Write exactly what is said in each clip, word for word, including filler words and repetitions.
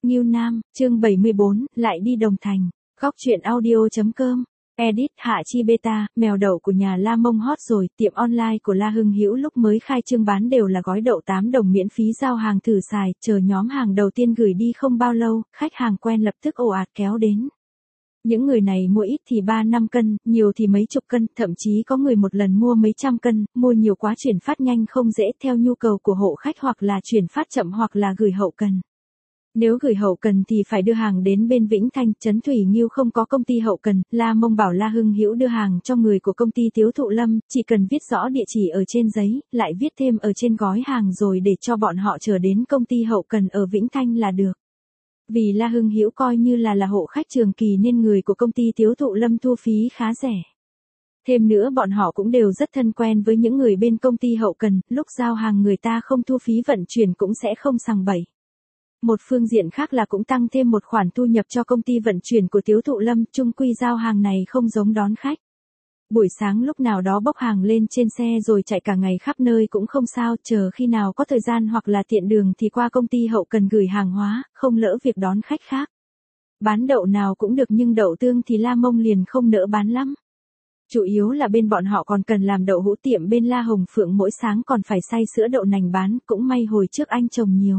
Ngưu Nam, chương bảy mươi bốn, lại đi Đồng Thành. Góc truyện audio.com. Edit Hạ Chi Beta, mèo đậu của nhà La Mông hot rồi, tiệm online của La Hưng Hữu lúc mới khai trương bán đều là gói đậu tám đồng miễn phí giao hàng thử xài, chờ nhóm hàng đầu tiên gửi đi không bao lâu, khách hàng quen lập tức ồ ạt kéo đến. Những người này mua ít thì ba năm cân, nhiều thì mấy chục cân, thậm chí có người một lần mua mấy trăm cân, mua nhiều quá chuyển phát nhanh không dễ theo nhu cầu của hộ khách hoặc là chuyển phát chậm hoặc là gửi hậu cần. Nếu gửi hậu cần thì phải đưa hàng đến bên Vĩnh Thanh, Trấn Thủy Nghiêu không có công ty hậu cần, La Mông bảo La Hưng Hữu đưa hàng cho người của công ty Tiếu Thụ Lâm, chỉ cần viết rõ địa chỉ ở trên giấy, lại viết thêm ở trên gói hàng rồi để cho bọn họ chờ đến công ty hậu cần ở Vĩnh Thanh là được. Vì La Hưng Hữu coi như là là hộ khách trường kỳ nên người của công ty Tiếu Thụ Lâm thu phí khá rẻ. Thêm nữa bọn họ cũng đều rất thân quen với những người bên công ty hậu cần, lúc giao hàng người ta không thu phí vận chuyển cũng sẽ không sằng bậy. Một phương diện khác là cũng tăng thêm một khoản thu nhập cho công ty vận chuyển của Tiếu Thụ Lâm, chung quy giao hàng này không giống đón khách. Buổi sáng lúc nào đó bốc hàng lên trên xe rồi chạy cả ngày khắp nơi cũng không sao, chờ khi nào có thời gian hoặc là tiện đường thì qua công ty hậu cần gửi hàng hóa, không lỡ việc đón khách khác. Bán đậu nào cũng được nhưng đậu tương thì La Mông liền không nỡ bán lắm. Chủ yếu là bên bọn họ còn cần làm đậu hũ, tiệm bên La Hồng Phượng mỗi sáng còn phải xay sữa đậu nành bán, cũng may hồi trước anh chồng nhiều.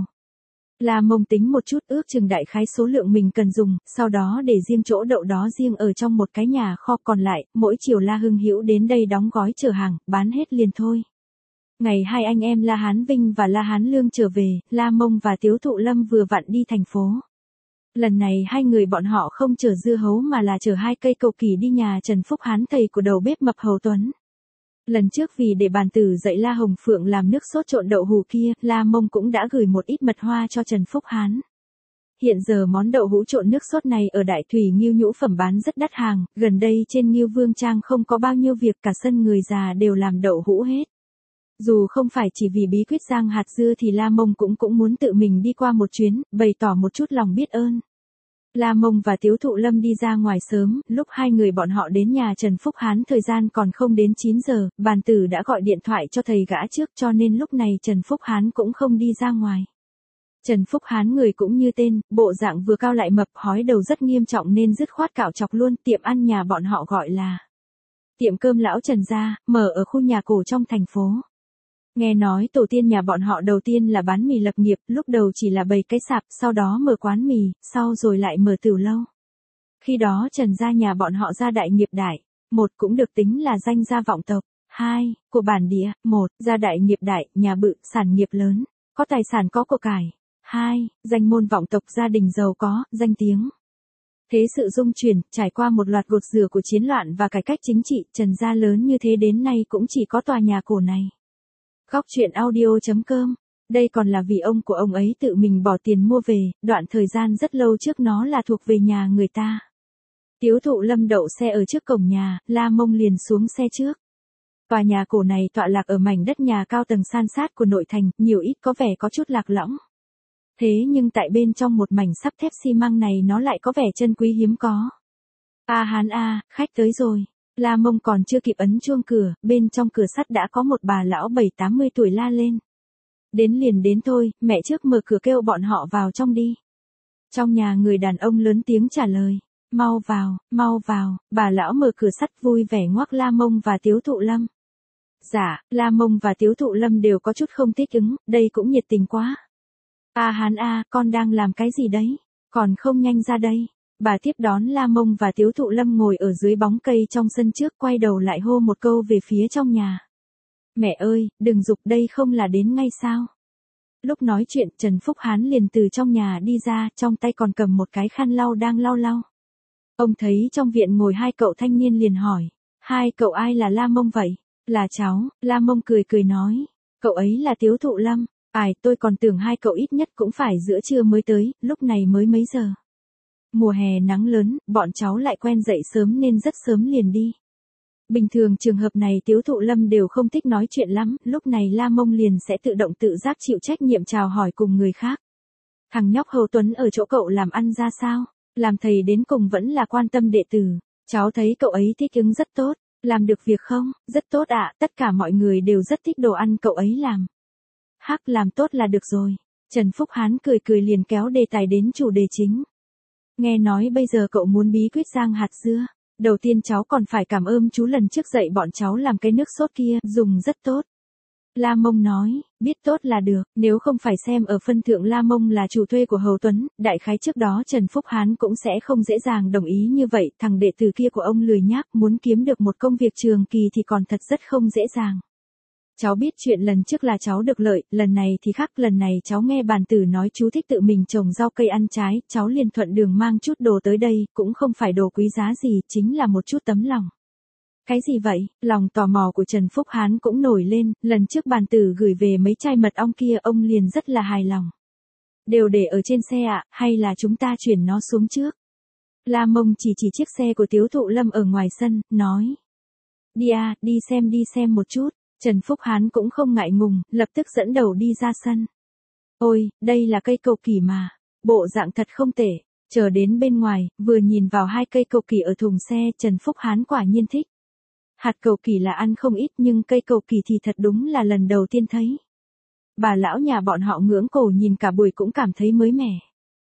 La Mông tính một chút ước chừng đại khái số lượng mình cần dùng, sau đó để riêng chỗ đậu đó riêng ở trong một cái nhà kho, còn lại, mỗi chiều La Hưng Hữu đến đây đóng gói chở hàng, bán hết liền thôi. Ngày hai anh em La Hán Vinh và La Hán Lương trở về, La Mông và Tiếu Thụ Lâm vừa vặn đi thành phố. Lần này hai người bọn họ không chở dưa hấu mà là chở hai cây cầu kỳ đi nhà Trần Phúc Hán, thầy của đầu bếp mập Hầu Tuấn. Lần trước vì để bàn tử dạy La Hồng Phượng làm nước sốt trộn đậu hũ kia, La Mông cũng đã gửi một ít mật hoa cho Trần Phúc Hán. Hiện giờ món đậu hũ trộn nước sốt này ở Đại Thủy Nghiêu nhũ phẩm bán rất đắt hàng, gần đây trên Nghiêu Vương Trang không có bao nhiêu việc, cả sân người già đều làm đậu hũ hết. Dù không phải chỉ vì bí quyết rang hạt dưa thì La Mông cũng cũng muốn tự mình đi qua một chuyến, bày tỏ một chút lòng biết ơn. La Mông và Tiếu Thụ Lâm đi ra ngoài sớm, lúc hai người bọn họ đến nhà Trần Phúc Hán thời gian còn không đến chín giờ, bàn tử đã gọi điện thoại cho thầy gã trước cho nên lúc này Trần Phúc Hán cũng không đi ra ngoài. Trần Phúc Hán người cũng như tên, bộ dạng vừa cao lại mập, hói đầu rất nghiêm trọng nên dứt khoát cạo chọc luôn. Tiệm ăn nhà bọn họ gọi là tiệm cơm lão Trần gia, mở ở khu nhà cổ trong thành phố. Nghe nói tổ tiên nhà bọn họ đầu tiên là bán mì lập nghiệp, lúc đầu chỉ là bày cái sạp, sau đó mở quán mì, sau rồi lại mở tửu lâu. Khi đó Trần gia nhà bọn họ gia đại nghiệp đại, một cũng được tính là danh gia vọng tộc, hai, của bản địa, một, gia đại nghiệp đại, nhà bự, sản nghiệp lớn, có tài sản có của cải, hai, danh môn vọng tộc, gia đình giàu có, danh tiếng. Thế sự dung chuyển, trải qua một loạt gột rửa của chiến loạn và cải cách chính trị, Trần gia lớn như thế đến nay cũng chỉ có tòa nhà cổ này. Góc truyện audio.com. Đây còn là vì ông của ông ấy tự mình bỏ tiền mua về, đoạn thời gian rất lâu trước nó là thuộc về nhà người ta. Tiếu Thụ Lâm đậu xe ở trước cổng nhà, La Mông liền xuống xe trước. Tòa nhà cổ này tọa lạc ở mảnh đất nhà cao tầng san sát của nội thành, nhiều ít có vẻ có chút lạc lõng. Thế nhưng tại bên trong một mảnh sắt thép xi măng này nó lại có vẻ chân quý hiếm có. A Hán a, khách tới rồi. La Mông còn chưa kịp ấn chuông cửa, bên trong cửa sắt đã có một bà lão bảy tám mươi tuổi la lên. Đến liền đến thôi, mẹ trước mở cửa kêu bọn họ vào trong đi. Trong nhà người đàn ông lớn tiếng trả lời, mau vào, mau vào, bà lão mở cửa sắt vui vẻ ngoắc La Mông và Tiếu Thụ Lâm. Dạ, La Mông và Tiếu Thụ Lâm đều có chút không thích ứng, đây cũng nhiệt tình quá. A Hán a, con đang làm cái gì đấy, còn không nhanh ra đây. Bà tiếp đón La Mông và Tiếu Thụ Lâm ngồi ở dưới bóng cây trong sân trước, quay đầu lại hô một câu về phía trong nhà. Mẹ ơi, đừng giục, đây không là đến ngay sao? Lúc nói chuyện, Trần Phúc Hán liền từ trong nhà đi ra, trong tay còn cầm một cái khăn lau đang lau lau. Ông thấy trong viện ngồi hai cậu thanh niên liền hỏi, hai cậu ai là La Mông vậy? Là cháu, La Mông cười cười nói, cậu ấy là Tiếu Thụ Lâm. Ai, tôi còn tưởng hai cậu ít nhất cũng phải giữa trưa mới tới, lúc này mới mấy giờ. Mùa hè nắng lớn, bọn cháu lại quen dậy sớm nên rất sớm liền đi. Bình thường trường hợp này Tiếu Thụ Lâm đều không thích nói chuyện lắm, lúc này La Mông liền sẽ tự động tự giác chịu trách nhiệm chào hỏi cùng người khác. Thằng nhóc Hầu Tuấn ở chỗ cậu làm ăn ra sao? Làm thầy đến cùng vẫn là quan tâm đệ tử. Cháu thấy cậu ấy thích ứng rất tốt, làm được việc không? Rất tốt ạ, tất cả mọi người đều rất thích đồ ăn cậu ấy làm. Hắc, làm tốt là được rồi. Trần Phúc Hán cười cười liền kéo đề tài đến chủ đề chính. Nghe nói bây giờ cậu muốn bí quyết rang hạt dưa. Đầu tiên cháu còn phải cảm ơn chú lần trước dạy bọn cháu làm cái nước sốt kia, dùng rất tốt. La Mông nói, biết tốt là được, nếu không phải xem ở phân thượng La Mông là chủ thuê của Hầu Tuấn, đại khái trước đó Trần Phúc Hán cũng sẽ không dễ dàng đồng ý như vậy, thằng đệ tử kia của ông lười nhác, muốn kiếm được một công việc trường kỳ thì còn thật rất không dễ dàng. Cháu biết chuyện lần trước là cháu được lợi, lần này thì khác, lần này cháu nghe bàn tử nói chú thích tự mình trồng rau cây ăn trái, cháu liền thuận đường mang chút đồ tới đây, cũng không phải đồ quý giá gì, chính là một chút tấm lòng. Cái gì vậy? Lòng tò mò của Trần Phúc Hán cũng nổi lên, lần trước bàn tử gửi về mấy chai mật ong kia ông liền rất là hài lòng. Đều để ở trên xe ạ, à, hay là chúng ta chuyển nó xuống trước? La Mông chỉ chỉ chiếc xe của Tiếu Thụ Lâm ở ngoài sân, nói. Đi à, đi xem đi xem một chút. Trần Phúc Hán cũng không ngại ngùng, lập tức dẫn đầu đi ra sân. Ôi, đây là cây cầu kỳ mà. Bộ dạng thật không tệ. Chờ đến bên ngoài, vừa nhìn vào hai cây cầu kỳ ở thùng xe, Trần Phúc Hán quả nhiên thích. Hạt cầu kỳ là ăn không ít nhưng cây cầu kỳ thì thật đúng là lần đầu tiên thấy. Bà lão nhà bọn họ ngưỡng cổ nhìn cả buổi cũng cảm thấy mới mẻ.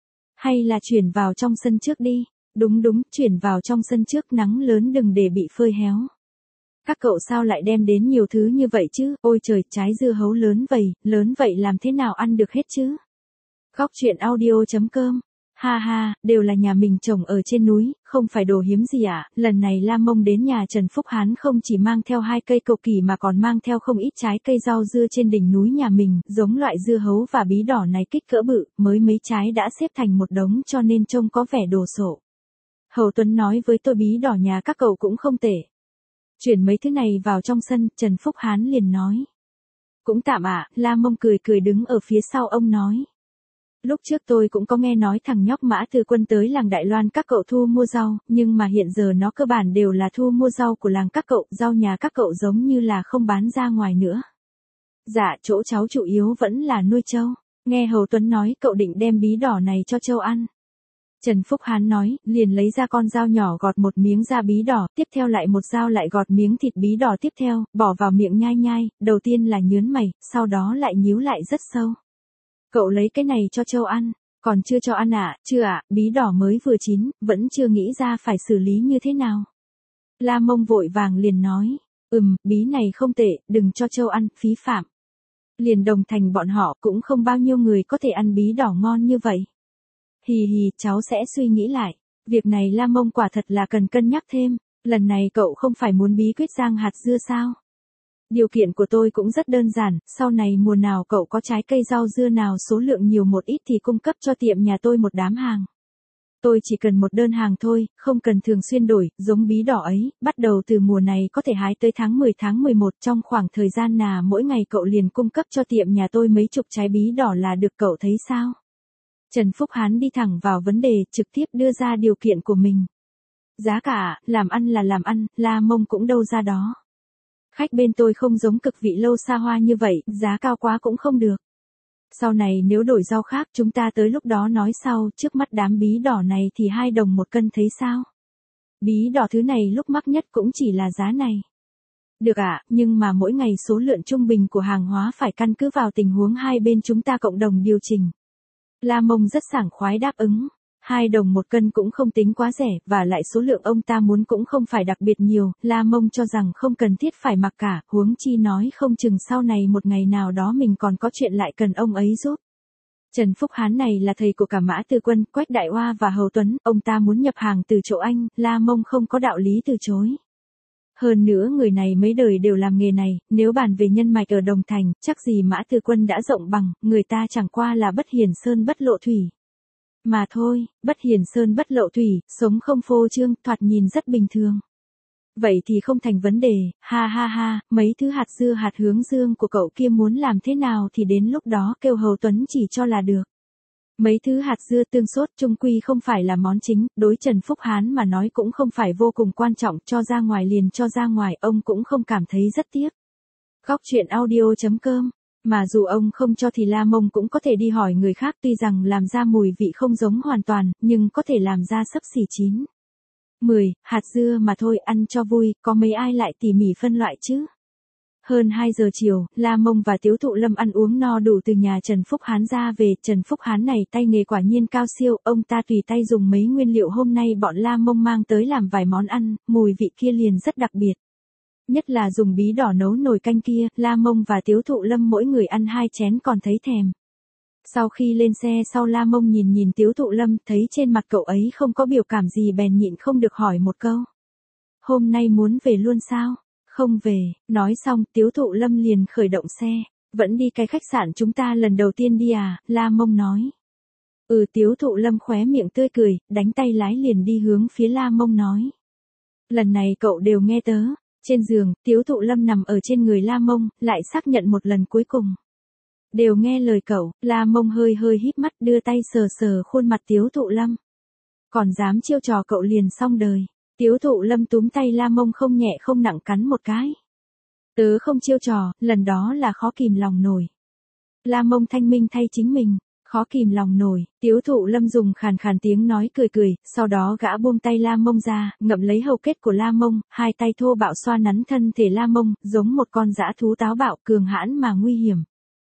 Hay là chuyển vào trong sân trước đi. Đúng đúng, chuyển vào trong sân trước, nắng lớn đừng để bị phơi héo. Các cậu sao lại đem đến nhiều thứ như vậy chứ, ôi trời, trái dưa hấu lớn vậy, lớn vậy làm thế nào ăn được hết chứ? Góc truyện audio chấm com. Ha ha, đều là nhà mình trồng ở trên núi, không phải đồ hiếm gì ạ. À? Lần này La Mông đến nhà Trần Phúc Hán không chỉ mang theo hai cây cầu kỳ mà còn mang theo không ít trái cây rau dưa trên đỉnh núi nhà mình, giống loại dưa hấu và bí đỏ này kích cỡ bự, mới mấy trái đã xếp thành một đống cho nên trông có vẻ đồ sộ. Hầu Tuấn nói với tôi bí đỏ nhà các cậu cũng không tệ. Chuyển mấy thứ này vào trong sân, Trần Phúc Hán liền nói. Cũng tạm ạ, à, La Mông cười cười đứng ở phía sau ông nói. Lúc trước tôi cũng có nghe nói thằng nhóc Mã Tư Quân tới làng Đại Loan các cậu thu mua rau, nhưng mà hiện giờ nó cơ bản đều là thu mua rau của làng các cậu, rau nhà các cậu giống như là không bán ra ngoài nữa. Dạ, chỗ cháu chủ yếu vẫn là nuôi trâu. Nghe Hầu Tuấn nói cậu định đem bí đỏ này cho trâu ăn. Trần Phúc Hán nói, liền lấy ra con dao nhỏ gọt một miếng da bí đỏ, tiếp theo lại một dao lại gọt miếng thịt bí đỏ tiếp theo, bỏ vào miệng nhai nhai, đầu tiên là nhớn mày, sau đó lại nhíu lại rất sâu. Cậu lấy cái này cho trâu ăn, còn chưa cho ăn ạ, à? Chưa ạ, à, bí đỏ mới vừa chín, vẫn chưa nghĩ ra phải xử lý như thế nào. La Mông vội vàng liền nói, ừm, bí này không tệ, đừng cho trâu ăn, phí phạm. Liền Đồng Thành bọn họ cũng không bao nhiêu người có thể ăn bí đỏ ngon như vậy. Hì hì, cháu sẽ suy nghĩ lại. Việc này La Mông quả thật là cần cân nhắc thêm. Lần này cậu không phải muốn bí quyết rang hạt dưa sao? Điều kiện của tôi cũng rất đơn giản, sau này mùa nào cậu có trái cây rau dưa nào số lượng nhiều một ít thì cung cấp cho tiệm nhà tôi một đám hàng. Tôi chỉ cần một đơn hàng thôi, không cần thường xuyên đổi, giống bí đỏ ấy, bắt đầu từ mùa này có thể hái tới tháng mười tháng mười một, trong khoảng thời gian nào mỗi ngày cậu liền cung cấp cho tiệm nhà tôi mấy chục trái bí đỏ là được, cậu thấy sao? Trần Phúc Hán đi thẳng vào vấn đề, trực tiếp đưa ra điều kiện của mình. Giá cả, làm ăn là làm ăn, La Mông cũng đâu ra đó. Khách bên tôi không giống cực vị lâu xa hoa như vậy, giá cao quá cũng không được. Sau này nếu đổi rau khác chúng ta tới lúc đó nói sau, trước mắt đám bí đỏ này thì hai đồng một cân thấy sao? Bí đỏ thứ này lúc mắc nhất cũng chỉ là giá này. Được ạ, à, nhưng mà mỗi ngày số lượng trung bình của hàng hóa phải căn cứ vào tình huống hai bên chúng ta cộng đồng điều chỉnh. La Mông rất sảng khoái đáp ứng. Hai đồng một cân cũng không tính quá rẻ, và lại số lượng ông ta muốn cũng không phải đặc biệt nhiều, La Mông cho rằng không cần thiết phải mặc cả, huống chi nói không chừng sau này một ngày nào đó mình còn có chuyện lại cần ông ấy giúp. Trần Phúc Hán này là thầy của cả Mã Tư Quân, Quách Đại Oa và Hầu Tuấn, ông ta muốn nhập hàng từ chỗ anh, La Mông không có đạo lý từ chối. Hơn nữa người này mấy đời đều làm nghề này, nếu bàn về nhân mạch ở Đồng Thành, chắc gì Mã Tư Quân đã rộng bằng, người ta chẳng qua là bất hiền sơn bất lộ thủy. Mà thôi, bất hiền sơn bất lộ thủy, sống không phô trương, thoạt nhìn rất bình thường. Vậy thì không thành vấn đề, ha ha ha, mấy thứ hạt dưa hạt hướng dương của cậu kia muốn làm thế nào thì đến lúc đó kêu Hầu Tuấn chỉ cho là được. Mấy thứ hạt dưa tương sốt chung quy không phải là món chính, đối Trần Phúc Hán mà nói cũng không phải vô cùng quan trọng, cho ra ngoài liền cho ra ngoài, ông cũng không cảm thấy rất tiếc. Góc truyện audio chấm com. Mà dù ông không cho thì La Mông cũng có thể đi hỏi người khác, tuy rằng làm ra mùi vị không giống hoàn toàn, nhưng có thể làm ra xấp xỉ chín. mười, hạt dưa mà thôi, ăn cho vui, có mấy ai lại tỉ mỉ phân loại chứ? Hơn hai giờ chiều, La Mông và Tiếu Thụ Lâm ăn uống no đủ từ nhà Trần Phúc Hán ra về. Trần Phúc Hán này tay nghề quả nhiên cao siêu, ông ta tùy tay dùng mấy nguyên liệu hôm nay bọn La Mông mang tới làm vài món ăn, mùi vị kia liền rất đặc biệt. Nhất là dùng bí đỏ nấu nồi canh kia, La Mông và Tiếu Thụ Lâm mỗi người ăn hai chén còn thấy thèm. Sau khi lên xe sau La Mông nhìn nhìn Tiếu Thụ Lâm, thấy trên mặt cậu ấy không có biểu cảm gì bèn nhịn không được hỏi một câu. Hôm nay muốn về luôn sao? Không về, nói xong Tiếu Thụ Lâm liền khởi động xe. Vẫn đi cái khách sạn chúng ta lần đầu tiên đi à, La Mông nói. Ừ, Tiếu Thụ Lâm khóe miệng tươi cười, đánh tay lái liền đi hướng phía La Mông nói. Lần này cậu đều nghe tớ. Trên giường, Tiếu Thụ Lâm nằm ở trên người La Mông, lại xác nhận một lần cuối cùng. Đều nghe lời cậu, La Mông hơi hơi híp mắt đưa tay sờ sờ khuôn mặt Tiếu Thụ Lâm. Còn dám chiêu trò cậu liền xong đời. Tiếu Thụ Lâm túm tay La Mông không nhẹ không nặng cắn một cái. Tớ không chiêu trò, lần đó là khó kìm lòng nổi. La Mông thanh minh thay chính mình, khó kìm lòng nổi. Tiếu Thụ Lâm dùng khàn khàn tiếng nói cười cười, sau đó gã buông tay La Mông ra, ngậm lấy hầu kết của La Mông, hai tay thô bạo xoa nắn thân thể La Mông, giống một con dã thú táo bạo cường hãn mà nguy hiểm.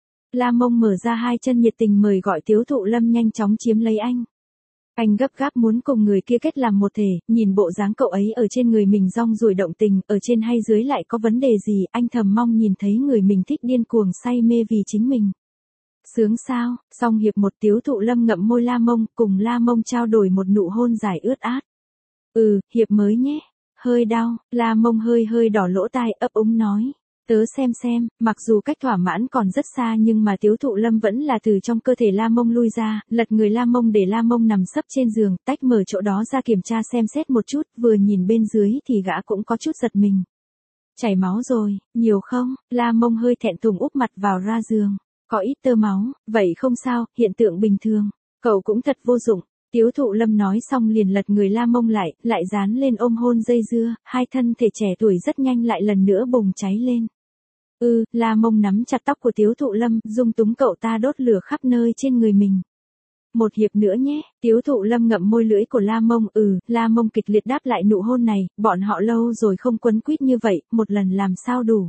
La Mông mở ra hai chân nhiệt tình mời gọi Tiếu Thụ Lâm nhanh chóng chiếm lấy anh. Anh gấp gáp muốn cùng người kia kết làm một thể, nhìn bộ dáng cậu ấy ở trên người mình rong ruổi động tình, ở trên hay dưới lại có vấn đề gì, anh thầm mong nhìn thấy người mình thích điên cuồng say mê vì chính mình. Sướng sao, xong hiệp một. Tiếu Thụ Lâm ngậm môi La Mông, cùng La Mông trao đổi một nụ hôn dài ướt át. Ừ, hiệp mới nhé. Hơi đau, La Mông hơi hơi đỏ lỗ tai ấp úng nói. Tớ xem xem, mặc dù cách thỏa mãn còn rất xa nhưng mà Tiếu Thụ Lâm vẫn là từ trong cơ thể La Mông lui ra, lật người La Mông để La Mông nằm sấp trên giường, tách mở chỗ đó ra kiểm tra xem xét một chút, vừa nhìn bên dưới thì gã cũng có chút giật mình. Chảy máu rồi, nhiều không? La Mông hơi thẹn thùng úp mặt vào ra giường. Có ít tơ máu, vậy không sao, hiện tượng bình thường. Cậu cũng thật vô dụng. Tiếu Thụ Lâm nói xong liền lật người La Mông lại, lại dán lên ôm hôn dây dưa, hai thân thể trẻ tuổi rất nhanh lại lần nữa bùng cháy lên. Ừ, La Mông nắm chặt tóc của Tiếu Thụ Lâm, dung túng cậu ta đốt lửa khắp nơi trên người mình. Một hiệp nữa nhé, Tiếu Thụ Lâm ngậm môi lưỡi của La Mông. Ừ, La Mông kịch liệt đáp lại nụ hôn này, bọn họ lâu rồi không quấn quýt như vậy, một lần làm sao đủ.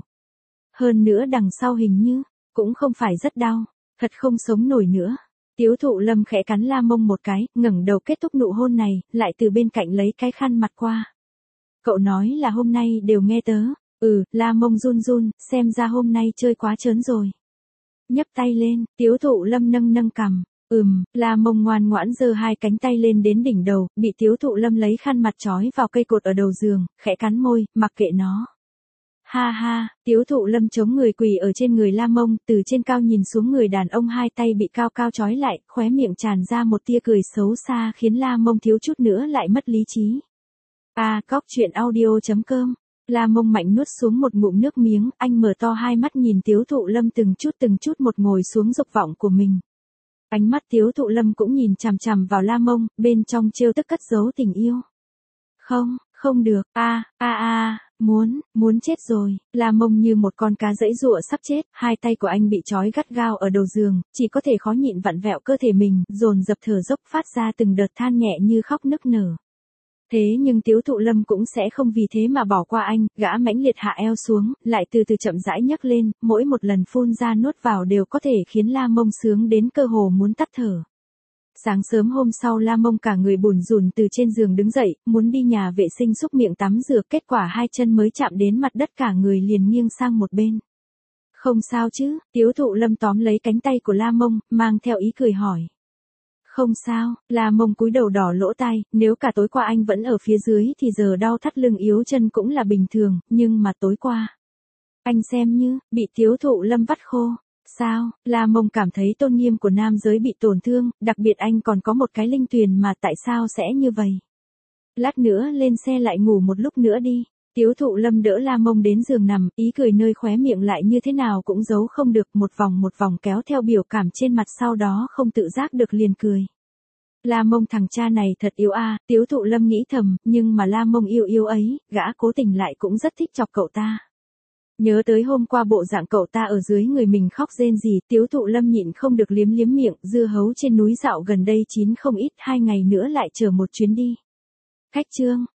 Hơn nữa đằng sau hình như, cũng không phải rất đau, thật không sống nổi nữa. Tiếu Thụ Lâm khẽ cắn La Mông một cái, ngẩng đầu kết thúc nụ hôn này, lại từ bên cạnh lấy cái khăn mặt qua. Cậu nói là hôm nay đều nghe tớ. Ừ, La Mông run run, xem ra hôm nay chơi quá trớn rồi. Nhấc tay lên, Tiếu Thụ Lâm nâng nâng cằm. Ừm, La Mông ngoan ngoãn giơ hai cánh tay lên đến đỉnh đầu, bị Tiếu Thụ Lâm lấy khăn mặt trói vào cây cột ở đầu giường, khẽ cắn môi, mặc kệ nó. Ha ha, Tiếu Thụ Lâm chống người quỳ ở trên người La Mông, từ trên cao nhìn xuống người đàn ông hai tay bị cao cao trói lại, khóe miệng tràn ra một tia cười xấu xa khiến La Mông thiếu chút nữa lại mất lý trí. À, cóc truyện audio chấm com. La Mông mạnh nuốt xuống một ngụm nước miếng, anh mở to hai mắt nhìn Tiếu Thụ Lâm từng chút từng chút một ngồi xuống dục vọng của mình. Ánh mắt Tiếu Thụ Lâm cũng nhìn chằm chằm vào La Mông, bên trong trêu tức cất giấu tình yêu. Không, không được, a, a a, muốn, muốn chết rồi. La Mông như một con cá giãy giụa sắp chết, hai tay của anh bị trói gắt gao ở đầu giường, chỉ có thể khó nhịn vặn vẹo cơ thể mình, dồn dập thở dốc phát ra từng đợt than nhẹ như khóc nức nở. Thế nhưng Tiếu Thụ Lâm cũng sẽ không vì thế mà bỏ qua anh, gã mãnh liệt hạ eo xuống, lại từ từ chậm rãi nhấc lên, mỗi một lần phun ra nuốt vào đều có thể khiến La Mông sướng đến cơ hồ muốn tắt thở. Sáng sớm hôm sau La Mông cả người bủn rủn từ trên giường đứng dậy, muốn đi nhà vệ sinh xúc miệng tắm rửa, kết quả hai chân mới chạm đến mặt đất cả người liền nghiêng sang một bên. Không sao chứ? Tiếu Thụ Lâm tóm lấy cánh tay của La Mông, mang theo ý cười hỏi. Không sao, La Mông cúi đầu đỏ lỗ tai, nếu cả tối qua anh vẫn ở phía dưới thì giờ đau thắt lưng yếu chân cũng là bình thường, nhưng mà tối qua, anh xem như, bị Tiếu Thụ Lâm vắt khô. Sao, La Mông cảm thấy tôn nghiêm của nam giới bị tổn thương, đặc biệt anh còn có một cái linh tuyền mà tại sao sẽ như vậy? Lát nữa lên xe lại ngủ một lúc nữa đi. Tiếu Thụ Lâm đỡ La Mông đến giường nằm, ý cười nơi khóe miệng lại như thế nào cũng giấu không được, một vòng một vòng kéo theo biểu cảm trên mặt, sau đó không tự giác được liền cười. La Mông thằng cha này thật yếu a, à, Tiếu Thụ Lâm nghĩ thầm, nhưng mà La Mông yêu yêu ấy, gã cố tình lại cũng rất thích chọc cậu ta. Nhớ tới hôm qua bộ dạng cậu ta ở dưới người mình khóc rên rỉ, Tiếu Thụ Lâm nhịn không được liếm liếm miệng, dưa hấu trên núi dạo gần đây chín không ít, hai ngày nữa lại chờ một chuyến đi. Khách trương,